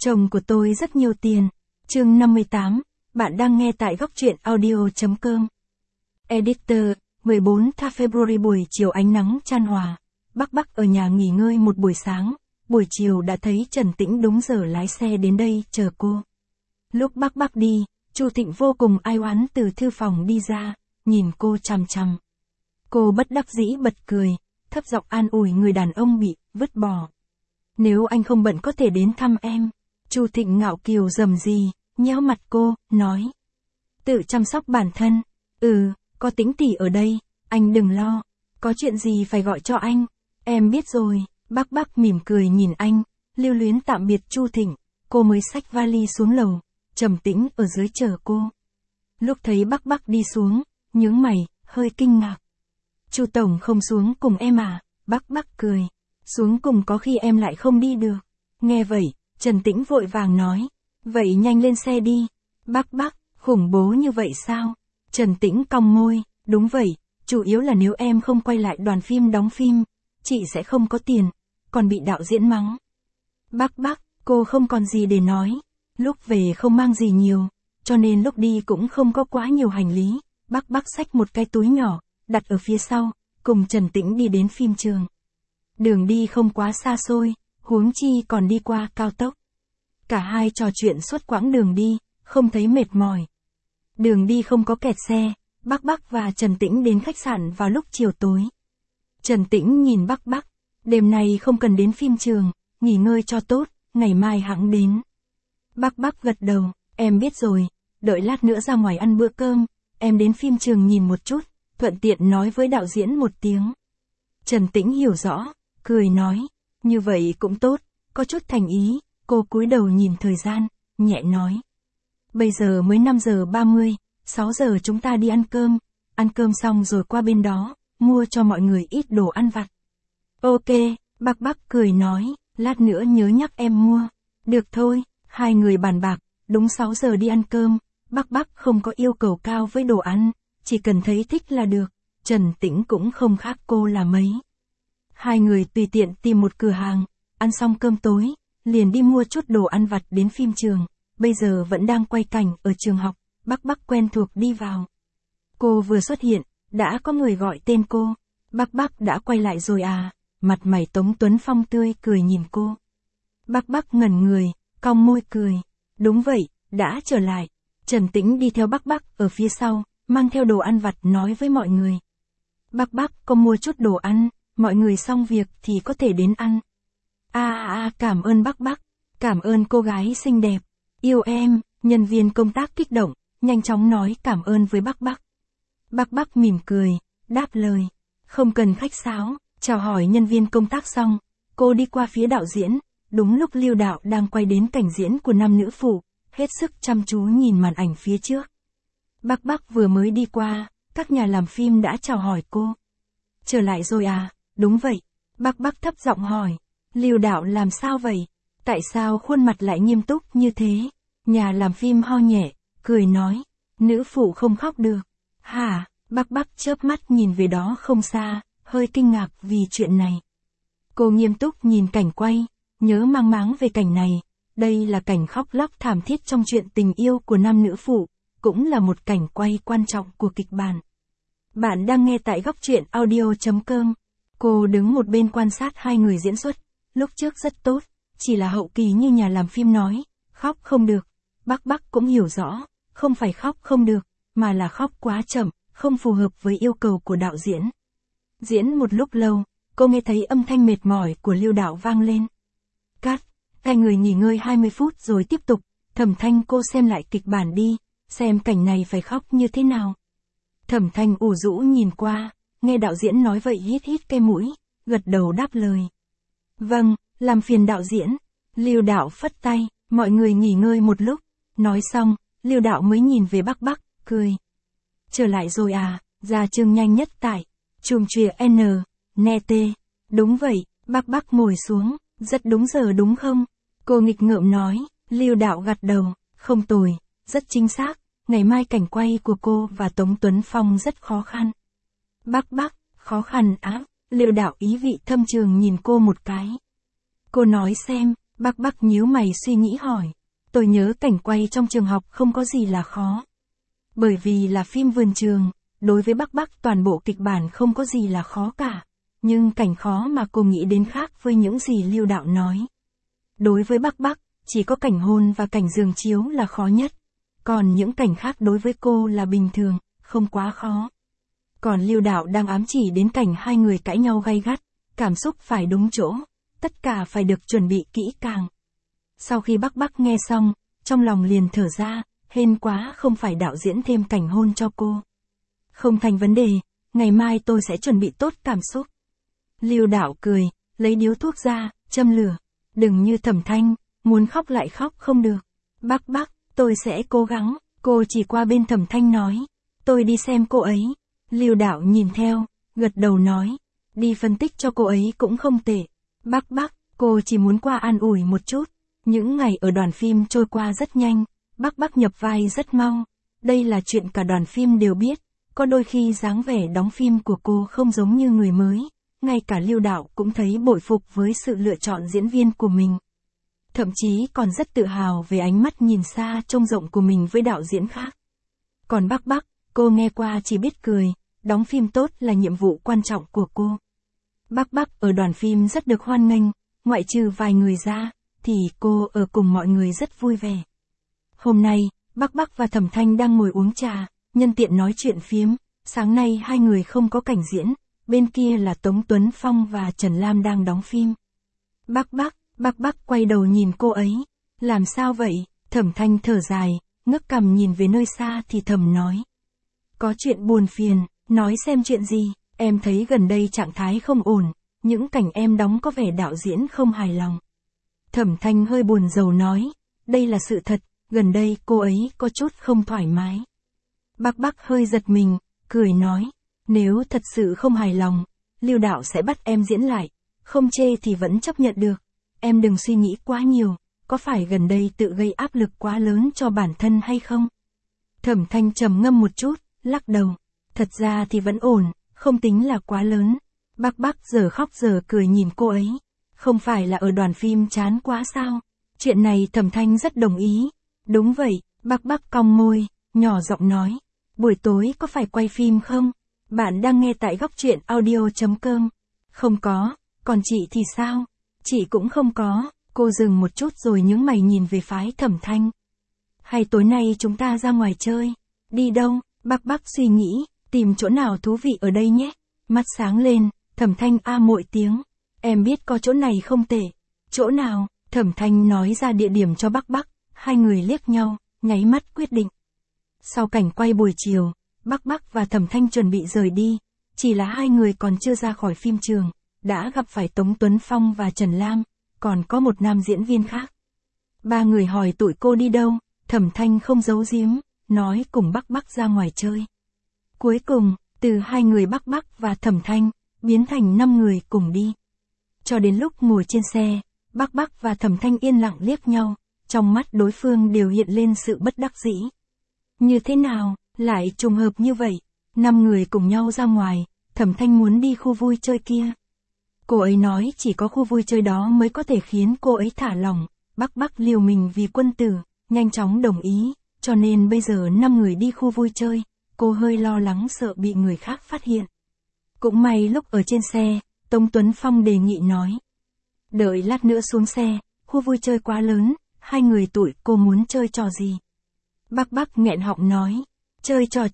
Chồng của tôi rất nhiều tiền. Chương 58, bạn đang nghe tại góc truyện audio.com. Editor, 14 February buổi chiều ánh nắng chan hòa. Bắc ở nhà nghỉ ngơi một buổi sáng, buổi chiều đã thấy Trần Tĩnh đúng giờ lái xe đến đây chờ cô. Lúc Bắc đi, Chu Thịnh vô cùng ai oán từ thư phòng đi ra, nhìn cô chằm chằm. Cô bất đắc dĩ bật cười, thấp giọng an ủi người đàn ông bị vứt bỏ. Nếu anh không bận có thể đến thăm em. Chu Thịnh ngạo kiều rầm rì, nhéo mặt cô, nói. Tự chăm sóc bản thân. Có Tĩnh tỷ ở đây, anh đừng lo. Có chuyện gì phải gọi cho anh. Em biết rồi. Bắc mỉm cười nhìn anh, lưu luyến tạm biệt Chu Thịnh. Cô mới xách vali xuống lầu, Trầm Tĩnh ở dưới chờ cô. Lúc thấy Bắc đi xuống, nhướng mày, hơi kinh ngạc. Chu tổng không xuống cùng em à? Bắc cười. Xuống cùng có khi em lại không đi được. Nghe vậy, Trần Tĩnh vội vàng nói. Vậy nhanh lên xe đi. Bắc, khủng bố như vậy sao? Trần Tĩnh cong môi. Đúng vậy, chủ yếu là nếu em không quay lại đoàn phim đóng phim, chị sẽ không có tiền, còn bị đạo diễn mắng. Bắc, cô không còn gì để nói. Lúc về không mang gì nhiều, cho nên lúc đi cũng không có quá nhiều hành lý. Bắc xách một cái túi nhỏ, đặt ở phía sau, cùng Trần Tĩnh đi đến phim trường. Đường đi không quá xa xôi, huống chi còn đi qua cao tốc. Cả hai trò chuyện suốt quãng đường đi, không thấy mệt mỏi. Đường đi không có kẹt xe, Bắc và Trần Tĩnh đến khách sạn vào lúc chiều tối. Trần Tĩnh nhìn Bắc, đêm nay không cần đến phim trường, nghỉ ngơi cho tốt, ngày mai hẵng đến. Bắc gật đầu, em biết rồi, đợi lát nữa ra ngoài ăn bữa cơm, em đến phim trường nhìn một chút, thuận tiện nói với đạo diễn một tiếng. Trần Tĩnh hiểu rõ, cười nói, như vậy cũng tốt, có chút thành ý. Cô cúi đầu nhìn thời gian, nhẹ nói. Bây giờ mới 5 giờ 30, 6 giờ chúng ta đi ăn cơm xong rồi qua bên đó, mua cho mọi người ít đồ ăn vặt. Ok, Bắc cười nói, lát nữa nhớ nhắc em mua. Được thôi, hai người bàn bạc, đúng 6 giờ đi ăn cơm. Bắc không có yêu cầu cao với đồ ăn, chỉ cần thấy thích là được. Trần Tĩnh cũng không khác cô là mấy. Hai người tùy tiện tìm một cửa hàng, ăn xong cơm tối, liền đi mua chút đồ ăn vặt đến phim trường. Bây giờ vẫn đang quay cảnh ở trường học, Bắc quen thuộc đi vào. Cô vừa xuất hiện, đã có người gọi tên cô. Bắc đã quay lại rồi à? Mặt mày Tống Tuấn Phong tươi cười nhìn cô. Bắc ngẩn người, cong môi cười. Đúng vậy, đã trở lại. Trần Tĩnh đi theo Bắc ở phía sau, mang theo đồ ăn vặt nói với mọi người. Bắc có mua chút đồ ăn, mọi người xong việc thì có thể đến ăn. Cảm ơn Bắc, cảm ơn cô gái xinh đẹp, yêu em. Nhân viên công tác kích động, nhanh chóng nói cảm ơn với Bắc. Bắc mỉm cười, đáp lời, không cần khách sáo. Chào hỏi nhân viên công tác xong, cô đi qua phía đạo diễn, đúng lúc Lưu đạo đang quay đến cảnh diễn của nam nữ phụ, hết sức chăm chú nhìn màn ảnh phía trước. Bắc vừa mới đi qua, các nhà làm phim đã chào hỏi cô. Trở lại rồi à? Đúng vậy. Bắc thấp giọng hỏi. Lưu đạo làm sao vậy? Tại sao khuôn mặt lại nghiêm túc như thế? Nhà làm phim ho nhẹ, cười nói. Nữ phụ không khóc được. Hả? Bắc chớp mắt nhìn về đó không xa, hơi kinh ngạc vì chuyện này. Cô nghiêm túc nhìn cảnh quay, nhớ mang máng về cảnh này. Đây là cảnh khóc lóc thảm thiết trong chuyện tình yêu của nam nữ phụ, cũng là một cảnh quay quan trọng của kịch bản. Bạn đang nghe tại góc truyện audio.com. Cô đứng một bên quan sát hai người diễn xuất. Lúc trước rất tốt, chỉ là hậu kỳ như nhà làm phim nói, khóc không được. Bắc cũng hiểu rõ, không phải khóc không được, mà là khóc quá chậm, không phù hợp với yêu cầu của đạo diễn. Diễn một lúc lâu, cô nghe thấy âm thanh mệt mỏi của Lưu đạo vang lên. Cắt, hai người nghỉ ngơi 20 phút rồi tiếp tục. Thẩm Thanh, cô xem lại kịch bản đi, xem cảnh này phải khóc như thế nào. Thẩm Thanh ủ rũ nhìn qua, nghe đạo diễn nói vậy hít cái mũi, gật đầu đáp lời. Vâng, làm phiền đạo diễn. Lưu đạo phất tay, mọi người nghỉ ngơi một lúc. Nói xong, Lưu đạo mới nhìn về Bắc, cười. Trở lại rồi à? Ra chương nhanh nhất tại Chùm Chìa N.T. Đúng vậy. Bắc ngồi xuống. Rất đúng giờ đúng không? Cô nghịch ngợm nói. Lưu đạo gật đầu. Không tồi, rất chính xác. Ngày mai cảnh quay của cô và Tống Tuấn Phong rất khó khăn. Bắc, khó khăn á? Lưu đạo ý vị thâm trường nhìn cô một cái. Cô nói xem. Bắc nhíu mày suy nghĩ hỏi. Tôi nhớ cảnh quay trong trường học không có gì là khó. Bởi vì là phim vườn trường, đối với Bắc toàn bộ kịch bản không có gì là khó cả. Nhưng cảnh khó mà cô nghĩ đến khác với những gì Lưu Đạo nói. Đối với Bắc, chỉ có cảnh hôn và cảnh giường chiếu là khó nhất. Còn những cảnh khác đối với cô là bình thường, không quá khó. Còn Lưu Đạo đang ám chỉ đến cảnh hai người cãi nhau gay gắt, cảm xúc phải đúng chỗ, tất cả phải được chuẩn bị kỹ càng. Sau khi Bắc nghe xong, trong lòng liền thở ra, hên quá không phải đạo diễn thêm cảnh hôn cho cô. Không thành vấn đề, ngày mai tôi sẽ chuẩn bị tốt cảm xúc. Lưu Đạo cười, lấy điếu thuốc ra, châm lửa. Đừng như Thẩm Thanh, muốn khóc lại khóc không được. Bắc, tôi sẽ cố gắng. Cô chỉ qua bên Thẩm Thanh nói. Tôi đi xem cô ấy. Lưu Đạo nhìn theo, gật đầu nói. Đi phân tích cho cô ấy cũng không tệ. Bắc, cô chỉ muốn qua an ủi một chút. Những ngày ở đoàn phim trôi qua rất nhanh. Bắc nhập vai rất mau. Đây là chuyện cả đoàn phim đều biết. Có đôi khi dáng vẻ đóng phim của cô không giống như người mới. Ngay cả Lưu Đạo cũng thấy bội phục với sự lựa chọn diễn viên của mình. Thậm chí còn rất tự hào về ánh mắt nhìn xa trông rộng của mình với đạo diễn khác. Còn Bắc, cô nghe qua chỉ biết cười, đóng phim tốt là nhiệm vụ quan trọng của cô. Bắc ở đoàn phim rất được hoan nghênh, ngoại trừ vài người ra, thì cô ở cùng mọi người rất vui vẻ. Hôm nay, Bắc và Thẩm Thanh đang ngồi uống trà, nhân tiện nói chuyện phiếm, sáng nay hai người không có cảnh diễn. Bên kia là Tống Tuấn Phong và Trần Lam đang đóng phim. Bắc quay đầu nhìn cô ấy. Làm sao vậy? Thẩm Thanh thở dài, ngước cằm nhìn về nơi xa thì thầm nói. Có chuyện buồn phiền, nói xem chuyện gì, em thấy gần đây trạng thái không ổn, những cảnh em đóng có vẻ đạo diễn không hài lòng. Thẩm Thanh hơi buồn rầu nói, đây là sự thật, gần đây cô ấy có chút không thoải mái. Bắc hơi giật mình, cười nói. Nếu thật sự không hài lòng, Lưu Đạo sẽ bắt em diễn lại, không chê thì vẫn chấp nhận được. Em đừng suy nghĩ quá nhiều, có phải gần đây tự gây áp lực quá lớn cho bản thân hay không? Thẩm Thanh trầm ngâm một chút, lắc đầu. Thật ra thì vẫn ổn, không tính là quá lớn. Bắc giờ khóc giờ cười nhìn cô ấy. Không phải là ở đoàn phim chán quá sao? Chuyện này Thẩm Thanh rất đồng ý. Đúng vậy, Bắc cong môi, nhỏ giọng nói. Buổi tối có phải quay phim không? Bạn đang nghe tại góc truyện audio.com. Không có, còn chị thì sao? Chị cũng không có. Cô dừng một chút rồi nhướng mày nhìn về phái Thẩm Thanh. Hay tối nay chúng ta ra ngoài chơi? Đi đâu? Bắc suy nghĩ, tìm chỗ nào thú vị ở đây nhé. Mắt sáng lên, Thẩm Thanh mội tiếng. Em biết có chỗ này không tệ. Chỗ nào? Thẩm Thanh nói ra địa điểm cho Bắc. Hai người liếc nhau, nháy mắt quyết định. Sau cảnh quay buổi chiều, Bắc và Thẩm Thanh chuẩn bị rời đi, chỉ là hai người còn chưa ra khỏi phim trường, đã gặp phải Tống Tuấn Phong và Trần Lam, còn có một nam diễn viên khác. Ba người hỏi tụi cô đi đâu, Thẩm Thanh không giấu giếm, nói cùng Bắc ra ngoài chơi. Cuối cùng, từ hai người Bắc và Thẩm Thanh, biến thành 5 người cùng đi. Cho đến lúc ngồi trên xe, Bắc và Thẩm Thanh yên lặng liếc nhau, trong mắt đối phương đều hiện lên sự bất đắc dĩ. Như thế nào? Lại trùng hợp như vậy, 5 người cùng nhau ra ngoài, Thẩm Thanh muốn đi khu vui chơi kia. Cô ấy nói chỉ có khu vui chơi đó mới có thể khiến cô ấy thả lỏng, Bắc liều mình vì quân tử, nhanh chóng đồng ý, cho nên bây giờ 5 người đi khu vui chơi, cô hơi lo lắng sợ bị người khác phát hiện. Cũng may lúc ở trên xe, Tống Tuấn Phong đề nghị nói. Đợi lát nữa xuống xe, khu vui chơi quá lớn, hai người tụi cô muốn chơi trò gì? Bắc nghẹn họng nói. Chơi trò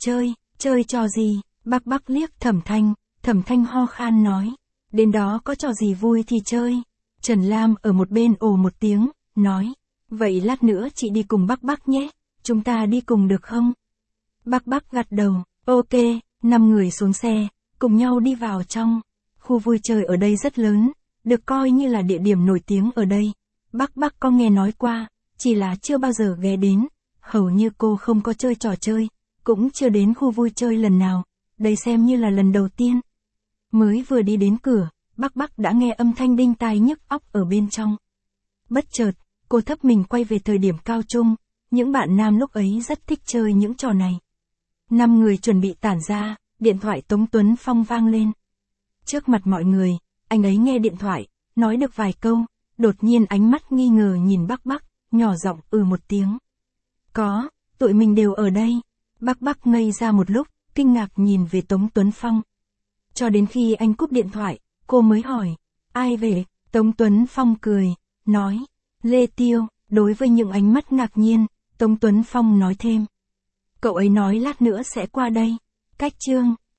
gì? Bắc liếc Thẩm Thanh ho khan nói. Đến đó có trò gì vui thì chơi. Trần Lam ở một bên ồ một tiếng, nói. Vậy lát nữa chị đi cùng Bắc nhé, chúng ta đi cùng được không? Bắc gật đầu, ok, 5 người xuống xe, cùng nhau đi vào trong. Khu vui chơi ở đây rất lớn, được coi như là địa điểm nổi tiếng ở đây. Bắc có nghe nói qua, chỉ là chưa bao giờ ghé đến, hầu như cô không có chơi trò chơi. Cũng chưa đến khu vui chơi lần nào, đây xem như là lần đầu tiên. Mới vừa đi đến cửa, Bắc đã nghe âm thanh đinh tai nhức óc ở bên trong. Bất chợt, cô thấp mình quay về thời điểm cao trung, những bạn nam lúc ấy rất thích chơi những trò này. 5 người chuẩn bị tản ra, điện thoại Tống Tuấn Phong vang lên. Trước mặt mọi người, anh ấy nghe điện thoại, nói được vài câu, Đột nhiên ánh mắt nghi ngờ nhìn Bắc Bắc, nhỏ giọng một tiếng. Có, tụi mình đều ở đây. Bắc Bắc ngây ra một lúc, kinh ngạc nhìn về Tống Tuấn Phong. Cho đến khi anh cúp điện thoại, cô mới hỏi, ai về? Tống Tuấn Phong cười, nói, Lê Tiêu. Đối với những ánh mắt ngạc nhiên, Tống Tuấn Phong nói thêm. Cậu ấy nói lát nữa sẽ qua đây. Cách chương